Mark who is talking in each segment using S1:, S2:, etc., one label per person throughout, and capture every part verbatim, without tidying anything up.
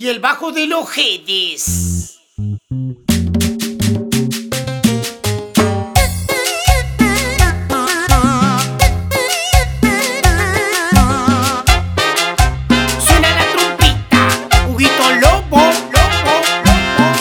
S1: y el bajo de los Jedes. Suena la trompeta, Huguito Lobo, Lobo, Lobo.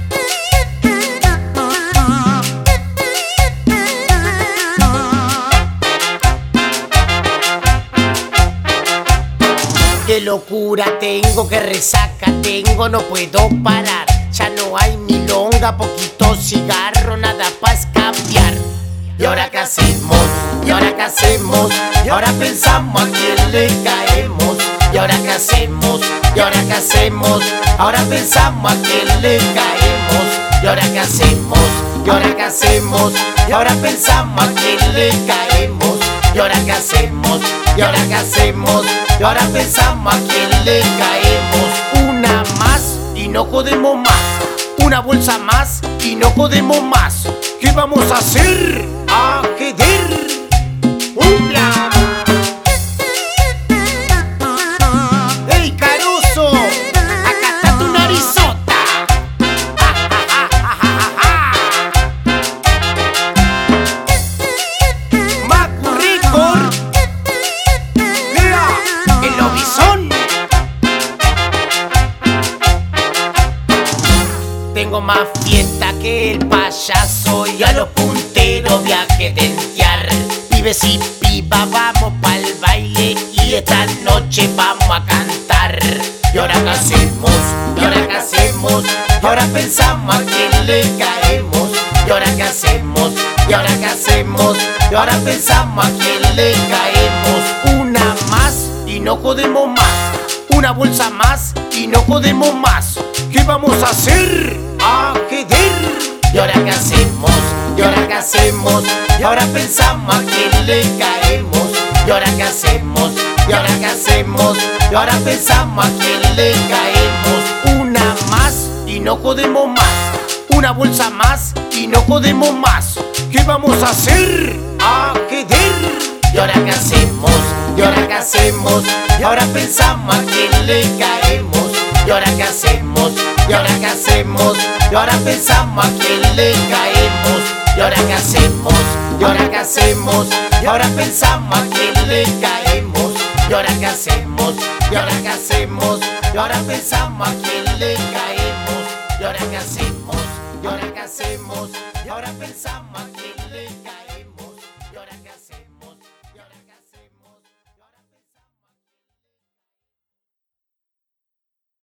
S1: Qué locura tengo, qué resaca tengo, no puedo parar. Ya no hay milonga, poquito cigarro, nada pa' escapear. ¿Y ahora qué hacemos? ¿Y ahora qué hacemos? Y ahora pensamos a quién le caemos. ¿Y ahora qué hacemos? ¿Y ahora qué hacemos? Ahora pensamos a quién le caemos. ¿Y ahora qué hacemos? ¿Y ahora qué hacemos? Y ahora pensamos a quién le caemos. ¿Y ahora qué hacemos? ¿Y ahora qué hacemos? Y ahora pensamos a quién le caemos. Una más y no jodemos más. Una bolsa más y no jodemos más. ¿Qué vamos a hacer? A jeder. ¡Una! ¡Ey, Caruso! Acá está tu narizota. ¡Ja, ja, ja, ja, ja, ja! Macu Record. ¡Mira! ¡El lobizón! Tengo más fiesta que el payaso y a los punteros viaje dentear. Pibes y piba, vamos pa'l baile y esta noche vamos a cantar. ¿Y ahora qué hacemos? ¿Y ahora qué hacemos? Y ahora pensamos a quién le caemos. ¿Y ahora qué hacemos? ¿Y ahora qué hacemos? Y ahora pensamos a quién le caemos. Una más y no jodemos más. Una bolsa más y no jodemos más. ¿Qué vamos a hacer? A jeder. ¿Y ahora qué hacemos? ¿Y ahora qué hacemos? Y ahora pensamos a quién le caemos. ¿Y ahora qué hacemos? ¿Y ahora qué hacemos? Y ahora pensamos a quién le caemos. Una más y no jodemos más. Una bolsa más y no jodemos más. ¿Qué vamos a hacer? A jeder. ¿Y ahora qué hacemos? ¿Y ahora qué hacemos? Y ahora pensamos a quién le caemos. ¿Y ahora qué hacemos? ¿Y ahora qué hacemos? Y ahora pensamos a quién le caemos. ¿Y ahora qué hacemos? ¿Y ahora qué hacemos? Y ahora pensamos a quién le caemos. ¿Y ahora qué hacemos? ¿Y ahora qué hacemos? Y ahora pensamos a quién le caemos. ¿Y ahora qué hacemos? ¿Y ahora qué hacemos? Y ahora pensamos a quién